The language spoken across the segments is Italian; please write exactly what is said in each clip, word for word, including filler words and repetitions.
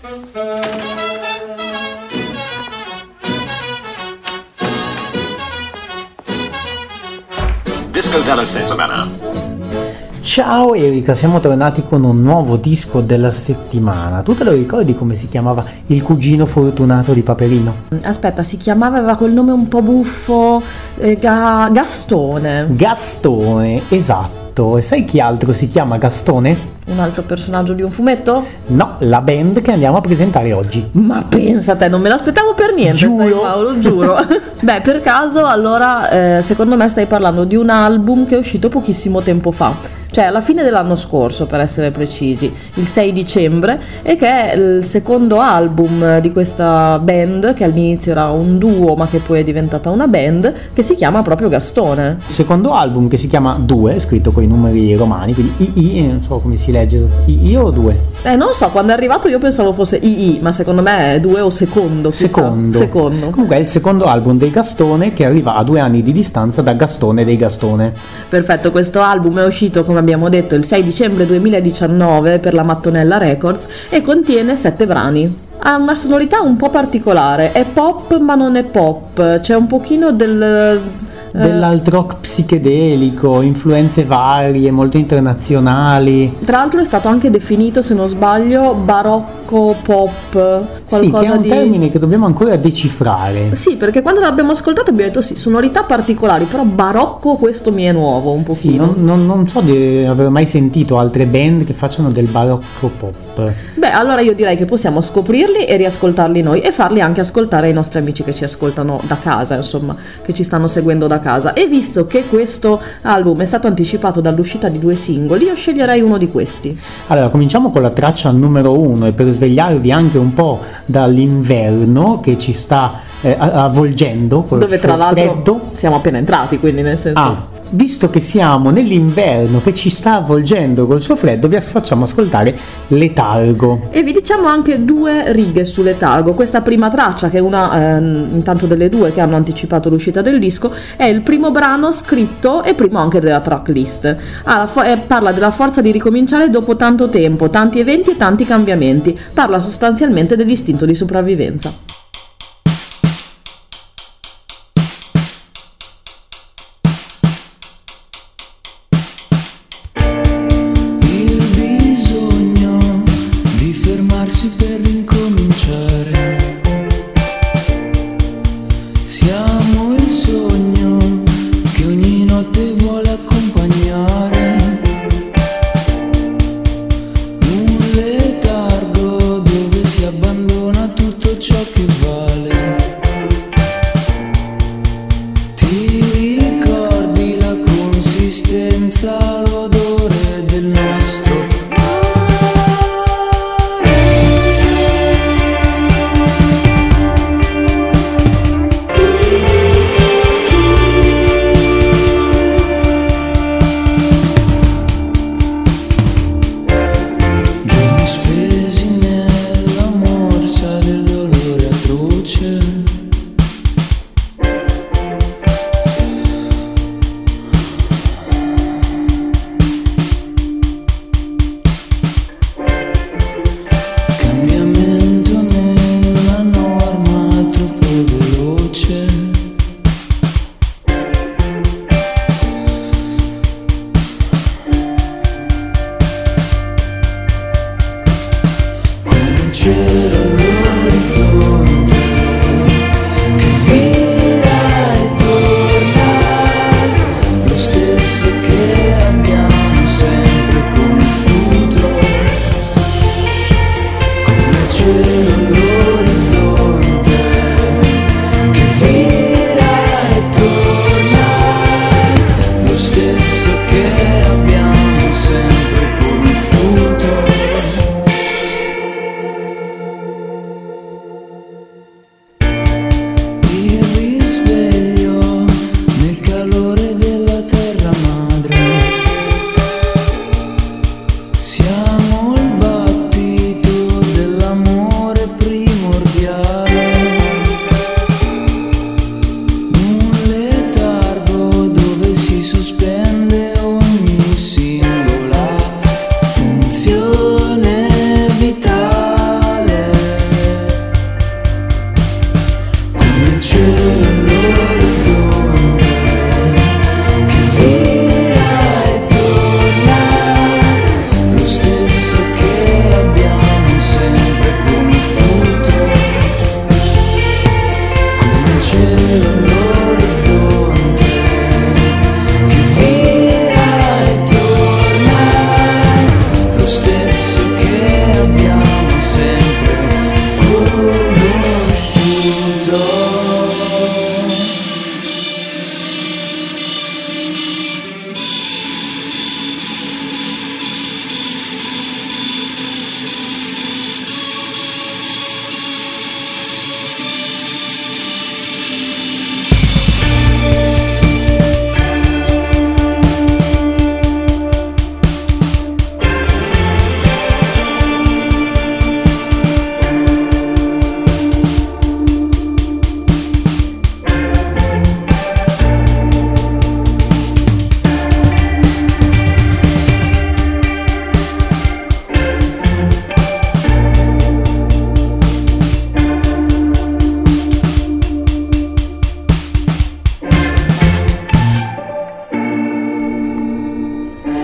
Disco della settimana. Ciao Erika, siamo tornati con un nuovo disco della settimana. Tu te lo ricordi come si chiamava il cugino fortunato di Paperino? Aspetta, si chiamava, aveva quel nome un po' buffo, eh, Ga- Gastone. Gastone, esatto. E sai chi altro si chiama Gastone? Un altro personaggio di un fumetto? No, la band che andiamo a presentare oggi. Ma pensa te, non me l'aspettavo per niente, Giuro. sai Paolo, giuro. Beh, per caso, allora, eh, secondo me stai parlando di un album che è uscito pochissimo tempo fa. Cioè alla fine dell'anno scorso, per essere precisi, il sei dicembre, e che è il secondo album di questa band, che all'inizio era un duo ma che poi è diventata una band, che si chiama proprio Gastone. Secondo album che si chiama Due, scritto con i numeri romani, quindi I I, non so come si legge, I I o Due? Eh, non so, quando è arrivato io pensavo fosse I I, ma secondo me è due o secondo. chissà. Secondo. Secondo. Comunque è il secondo album dei Gastone, che arriva a due anni di distanza da Gastone dei Gastone. Perfetto, questo album è uscito, come abbiamo detto, il sei dicembre duemiladiciannove per la Mattonella Records e contiene sette brani. Ha una sonorità un po' particolare, è pop ma non è pop, c'è un pochino del... Dell'alt rock psichedelico, influenze varie, molto internazionali. Tra l'altro è stato anche definito, se non sbaglio, barocco pop, qualcosa sì, che è un di... termine che dobbiamo ancora decifrare. Sì, perché quando l'abbiamo ascoltato abbiamo detto sì, sonorità particolari, però barocco questo mi è nuovo un Sì, pochino. non, non, non so di aver mai sentito altre band che facciano del barocco pop. Beh, allora io direi che possiamo scoprirli e riascoltarli noi e farli anche ascoltare ai nostri amici che ci ascoltano da casa, insomma, che ci stanno seguendo da casa. E visto che questo album è stato anticipato dall'uscita di due singoli, io sceglierei uno di questi. Allora, cominciamo con la traccia numero uno, e per svegliarvi anche un po' dall'inverno che ci sta eh, avvolgendo col Dove tra l'altro freddo. siamo appena entrati, quindi nel senso... Ah, visto che siamo nell'inverno che ci sta avvolgendo col suo freddo, vi facciamo ascoltare Letargo. E vi diciamo anche due righe su Letargo. Questa prima traccia, che è una ehm, intanto delle due che hanno anticipato l'uscita del disco, è il primo brano scritto e primo anche della tracklist. Ah, fo- eh, parla della forza di ricominciare dopo tanto tempo, tanti eventi e tanti cambiamenti. Parla sostanzialmente dell'istinto di sopravvivenza. Per ricominciare, siamo il sogno che ogni notte vuole accompagnare, un letargo dove si abbandona tutto ciò che vale. Ti ricordi la consistenza, l'odore del nostro Siamo il battito dell'amore prima.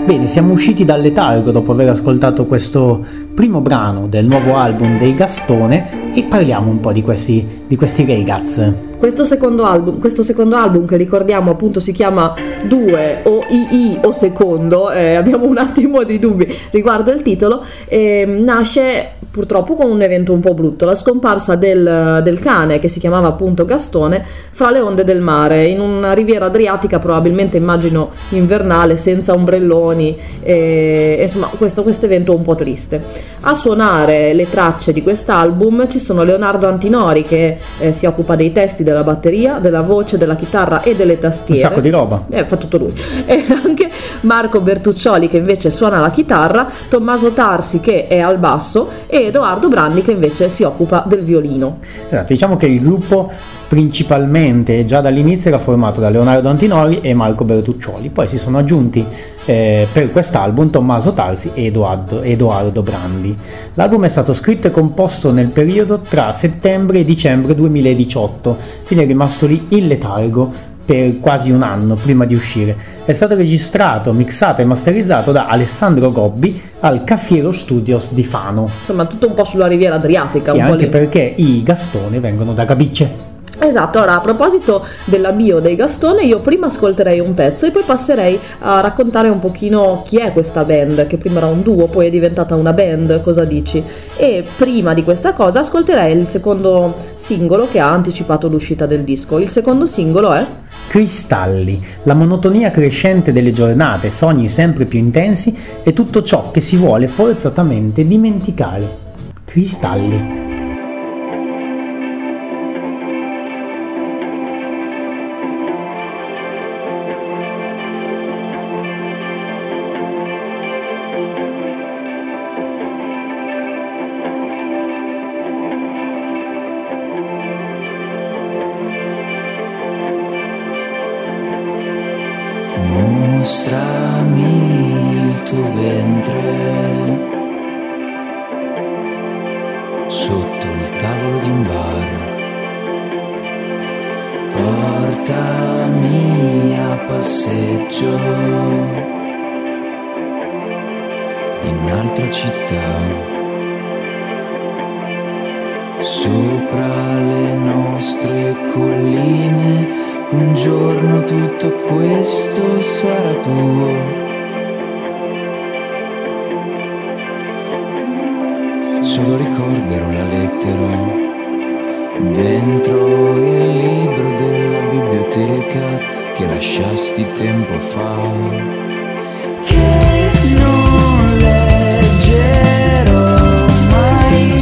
Bene, siamo usciti dal letargo dopo aver ascoltato questo primo brano del nuovo album dei Gastone e parliamo un po' di questi, di questi ragazzi. Questo secondo album, questo secondo album che ricordiamo appunto si chiama Due o I I o Secondo, eh, abbiamo un attimo di dubbi riguardo il titolo, eh, nasce purtroppo con un evento un po' brutto, la scomparsa del, del cane che si chiamava appunto Gastone fra le onde del mare, in una riviera adriatica probabilmente immagino invernale, senza ombrelloni, e, insomma questo evento un po' triste. A suonare le tracce di quest'album ci sono Leonardo Antinori che eh, si occupa dei testi, della batteria, della voce, della chitarra e delle tastiere. Un sacco di roba. Eh, fa tutto lui. E anche Marco Bertuccioli che invece suona la chitarra, Tommaso Tarsi che è al basso e Edoardo Brandi che invece si occupa del violino. Esatto, diciamo che il gruppo principalmente già dall'inizio era formato da Leonardo Antinori e Marco Bertuccioli, poi si sono aggiunti eh, per quest'album Tommaso Tarsi e Edoardo, Edoardo Brandi. L'album è stato scritto e composto nel periodo tra settembre e dicembre duemiladiciotto, quindi è rimasto lì in letargo per quasi un anno prima di uscire. È stato registrato, mixato e masterizzato da Alessandro Gobbi al Caffiero Studios di Fano. Insomma tutto un po' sulla riviera adriatica. Sì, un po' anche lì. Perché i Gastone vengono da Gabice. Esatto, ora a proposito della bio dei Gastone, io prima ascolterei un pezzo e poi passerei a raccontare un pochino chi è questa band, che prima era un duo, poi è diventata una band, cosa dici? E prima di questa cosa ascolterei il secondo singolo che ha anticipato l'uscita del disco. Il secondo singolo è Cristalli, la monotonia crescente delle giornate, sogni sempre più intensi e tutto ciò che si vuole forzatamente dimenticare. Cristalli. Mostrami il tuo ventre sotto il tavolo di un bar, portami a passeggio in un'altra città, sopra le nostre colline. Un giorno tutto questo sarà tuo. Solo ricorderò la lettera dentro il libro della biblioteca che lasciasti tempo fa, che non leggerò mai.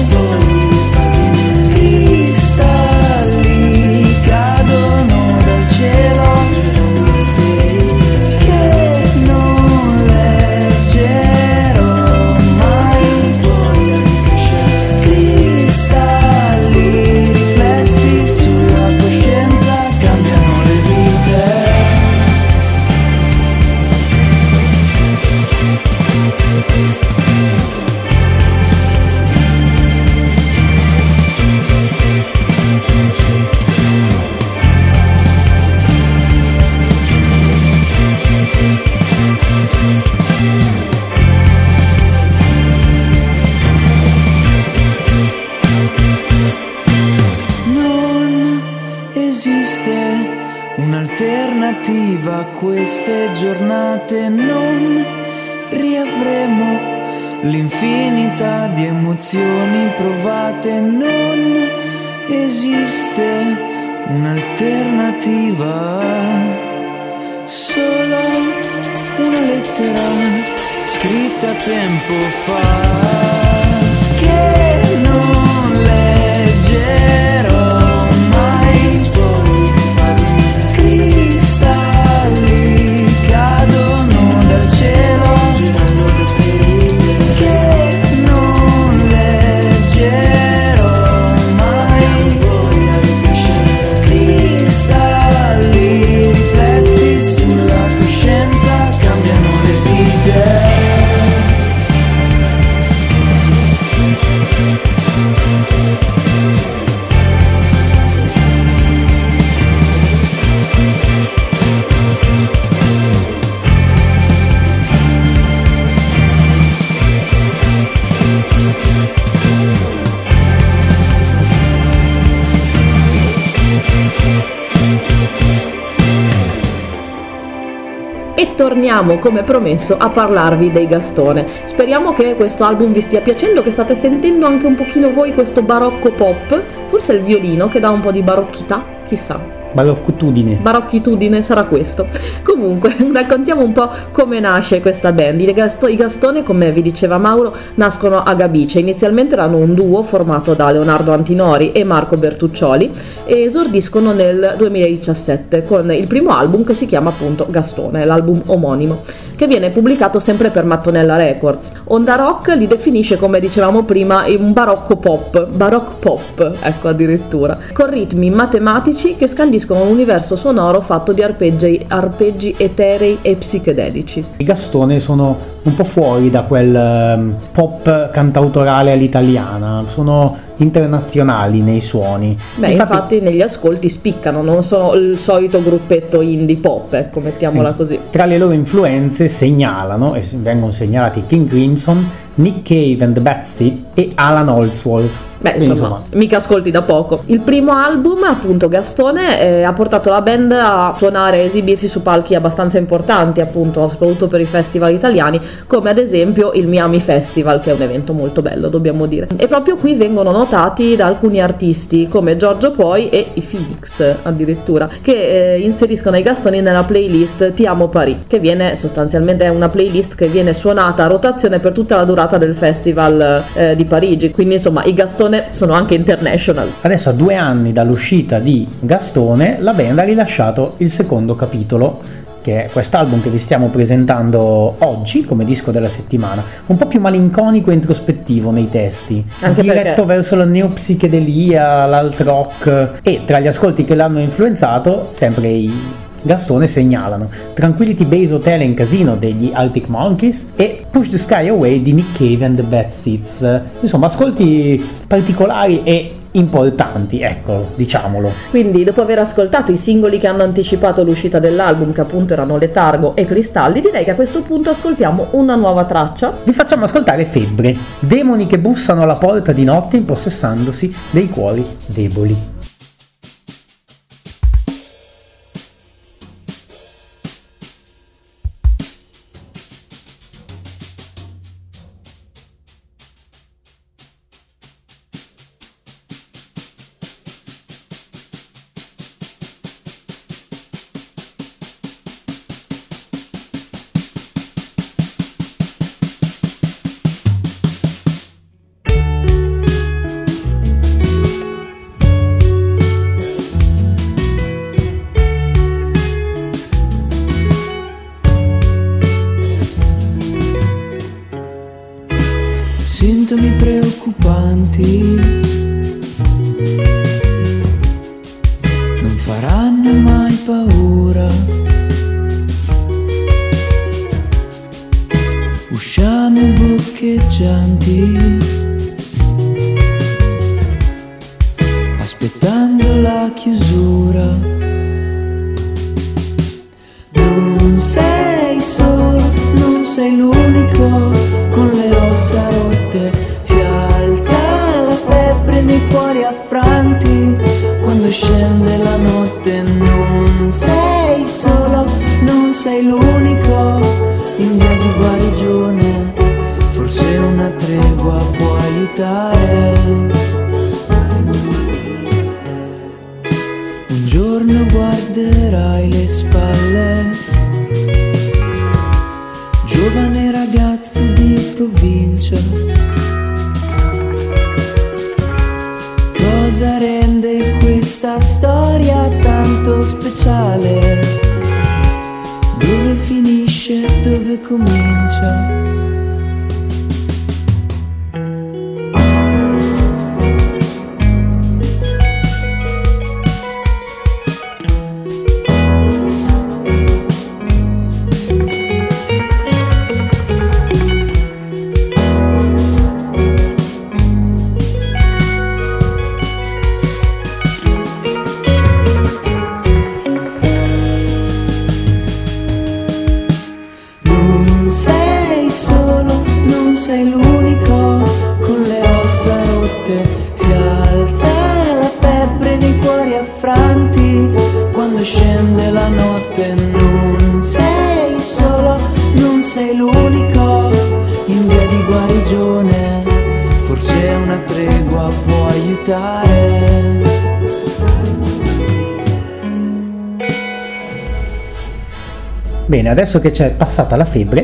Cristalli cadono dal cielo, che non leggerò mai. Cristalli riflessi sulla coscienza cambiano le vite. Un'alternativa a queste giornate, non riavremo l'infinità di emozioni provate, non esiste un'alternativa, solo una lettera scritta tempo fa, che non leggerò mai. Cristalli cadono dal cielo, che non leggerò mai. Cristalli riflessi sulla coscienza cambiano le vite. ritorniamo come promesso a parlarvi dei Gastone. Speriamo che questo album vi stia piacendo, che state sentendo anche un pochino voi questo barocco pop, forse il violino che dà un po' di barocchità, chissà. Baroccitudine. Barocchitudine sarà questo. Comunque, raccontiamo un po' come nasce questa band. I, Gasto- I Gastone, come vi diceva Mauro, nascono a Gabice. Inizialmente erano un duo formato da Leonardo Antinori e Marco Bertuccioli e esordiscono nel duemiladiciassette con il primo album che si chiama appunto Gastone, l'album omonimo, che viene pubblicato sempre per Mattonella Records. Onda Rock li definisce, come dicevamo prima, un barocco pop, baroque pop, ecco addirittura, con ritmi matematici che scandiscono un universo sonoro fatto di arpeggi, arpeggi eterei e psichedelici. I Gastone sono un po' fuori da quel um, pop cantautorale all'italiana, sono internazionali nei suoni. Beh, infatti, infatti negli ascolti spiccano, non sono il solito gruppetto indie pop, ecco, mettiamola eh, così. Tra le loro influenze segnalano, e vengono segnalati, King Crimson, Nick Cave and the Bad Seeds e Alan Holdsworth. Beh, insomma, insomma, mica ascolti da poco. Il primo album, appunto Gastone, eh, ha portato la band a suonare e esibirsi su palchi abbastanza importanti, appunto, soprattutto per i festival italiani, come ad esempio il Miami Festival, che è un evento molto bello, dobbiamo dire. E proprio qui vengono notati da alcuni artisti, come Giorgio Poi e i Phoenix, addirittura, che eh, inseriscono i Gastoni nella playlist Ti amo Paris, che viene sostanzialmente, è una playlist che viene suonata a rotazione per tutta la durata del festival eh, di Parigi. Quindi, insomma, i Gastone sono anche international. Adesso, a due anni dall'uscita di Gastone, la band ha rilasciato il secondo capitolo, che è quest'album che vi stiamo presentando oggi come disco della settimana, un po' più malinconico e introspettivo nei testi, anche diretto perché... verso la neopsichedelia, l'alt rock, e tra gli ascolti che l'hanno influenzato, sempre i Gastone segnalano Tranquility Base Hotel and Casino degli Arctic Monkeys e Push the Sky Away di Nick Cave and the Bad Seeds. Insomma, ascolti particolari e importanti, ecco, diciamolo. Quindi, dopo aver ascoltato i singoli che hanno anticipato l'uscita dell'album, che appunto erano Letargo e Cristalli, direi che a questo punto ascoltiamo una nuova traccia. Vi facciamo ascoltare Febbre, demoni che bussano alla porta di notte impossessandosi dei cuori deboli. Sintomi preoccupanti non faranno mai paura. Usciamo boccheggianti, aspettando la chiusura. Non sei solo, non sei l'unico con le ossa rotte. Si alza la febbre nei cuori affranti quando scende la notte. Non sei solo, non sei l'unico in via di guarigione. Forse una tregua può aiutare. Un giorno guarderai le spalle, giovane ragazzo di provincia. Cosa rende questa storia tanto speciale? Dove finisce, dove comincia? Sei l'unico con le ossa rotte. Si alza la febbre nei cuori affranti quando scende la notte. Non sei solo, l'acqua può aiutare. Bene, adesso che c'è passata la febbre,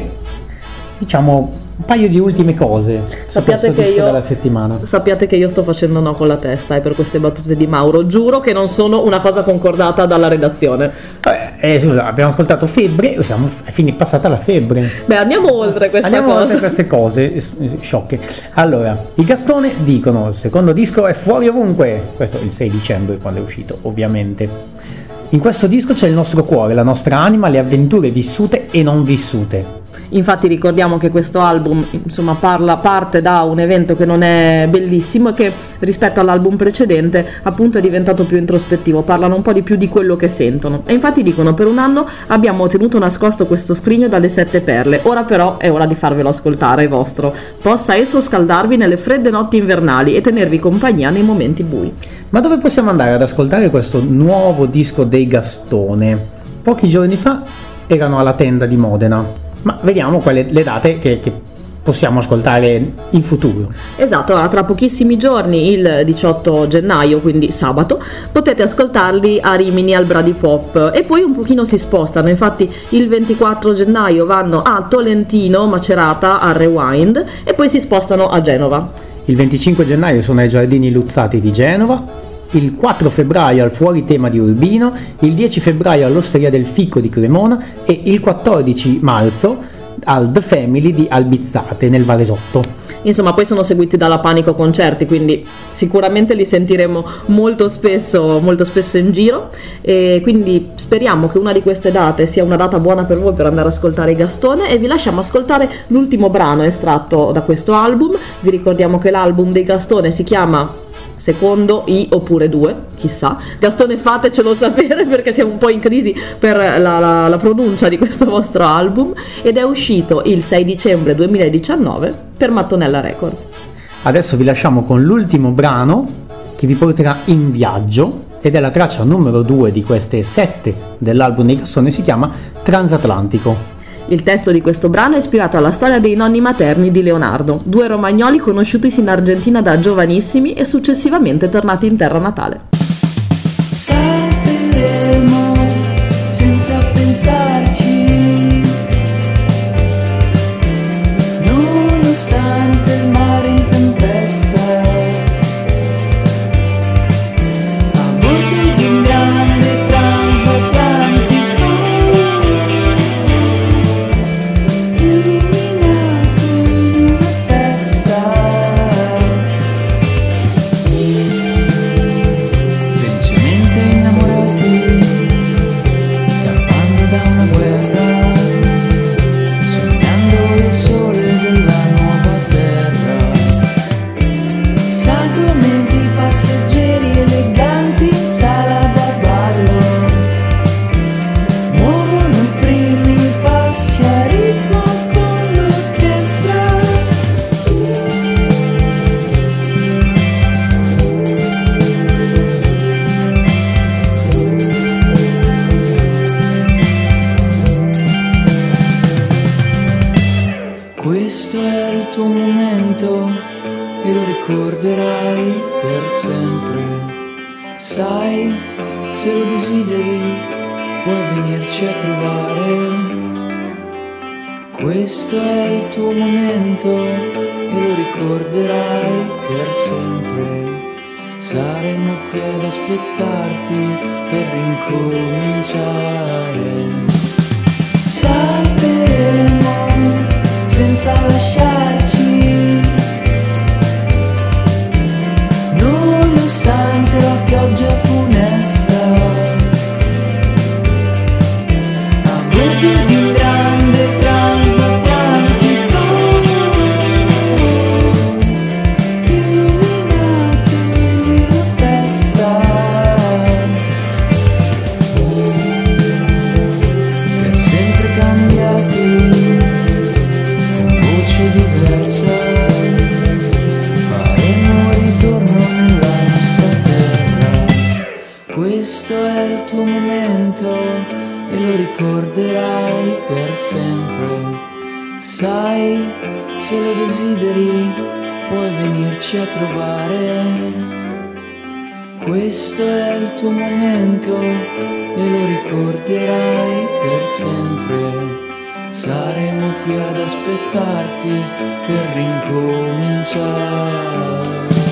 diciamo un paio di ultime cose su Sappiate questo che disco io- della settimana. Sappiate che io sto facendo no con la testa e per queste battute di Mauro giuro che non sono una cosa concordata dalla redazione. Vabbè, eh, scusa, abbiamo ascoltato febbre, siamo è fini, passata la febbre. Beh, andiamo oltre questa Andiamo cosa. oltre queste cose eh, sciocche. Allora, i Gastone dicono: il secondo disco è fuori ovunque. Questo il sei dicembre, quando è uscito, ovviamente. In questo disco c'è il nostro cuore, la nostra anima, le avventure vissute e non vissute. Infatti ricordiamo che questo album insomma parla parte da un evento che non è bellissimo e che rispetto all'album precedente appunto è diventato più introspettivo, parlano un po' di più di quello che sentono e infatti dicono: per un anno abbiamo tenuto nascosto questo scrigno dalle sette perle, ora però è ora di farvelo ascoltare, è vostro, possa esso scaldarvi nelle fredde notti invernali e tenervi compagnia nei momenti bui. Ma dove possiamo andare ad ascoltare questo nuovo disco dei Gastone? Pochi giorni fa erano alla Tenda di Modena. Ma vediamo quali le date che, che possiamo ascoltare in futuro. Esatto, ora tra pochissimi giorni, il diciotto gennaio, quindi sabato, potete ascoltarli a Rimini al Brady Pop e poi un pochino si spostano, infatti il ventiquattro gennaio vanno a Tolentino, Macerata, al Rewind e poi si spostano a Genova. Il venticinque gennaio sono ai Giardini Luzzati di Genova, il quattro febbraio al Fuori Tema di Urbino, il dieci febbraio all'Osteria del Fico di Cremona e il quattordici marzo al The Family di Albizzate nel Varesotto. Insomma, poi sono seguiti dalla Panico concerti, quindi sicuramente li sentiremo molto spesso, molto spesso in giro e quindi speriamo che una di queste date sia una data buona per voi per andare ad ascoltare i Gastone e vi lasciamo ascoltare l'ultimo brano estratto da questo album. Vi ricordiamo che l'album dei Gastone si chiama Secondo I oppure due, chissà. Gastone, fatecelo sapere perché siamo un po' in crisi per la, la, la pronuncia di questo vostro album ed è uscito il sei dicembre duemiladiciannove per Mattonella Records. Adesso vi lasciamo con l'ultimo brano che vi porterà in viaggio ed è la traccia numero due di queste sette dell'album dei Gastone, si chiama Transatlantico. Il testo di questo brano è ispirato alla storia dei nonni materni di Leonardo, due romagnoli conosciutisi in Argentina da giovanissimi e successivamente tornati in terra natale. Salteremo senza pensarci, nonostante il mare in tempesta, a bordo di un grande transatlantico illuminato in una festa, felicemente innamorati, scappando da una guerra, sognando il sole della nuova terra, sagomenti passeggeri eleganti in sala da ballo, muovono i primi passi a ritmo con l'orchestra. Questo è il tuo momento e lo ricorderai per sempre. Sai, se lo desideri puoi venirci a trovare. Questo è il tuo momento e lo ricorderai per sempre. Saremo qui ad aspettarti per ricominciare. Salteremo senza lasciarci, nonostante la pioggia funesta, a bordo di un grande transatlantico illuminato in una festa, per sempre cambiati, diversa, faremo ritorno nella nostra terra. Questo è il tuo momento e lo ricorderai per sempre. Sai, se lo desideri puoi venirci a trovare. Questo è il tuo momento e lo ricorderai per sempre. Saremo qui ad aspettarti per rincominciare.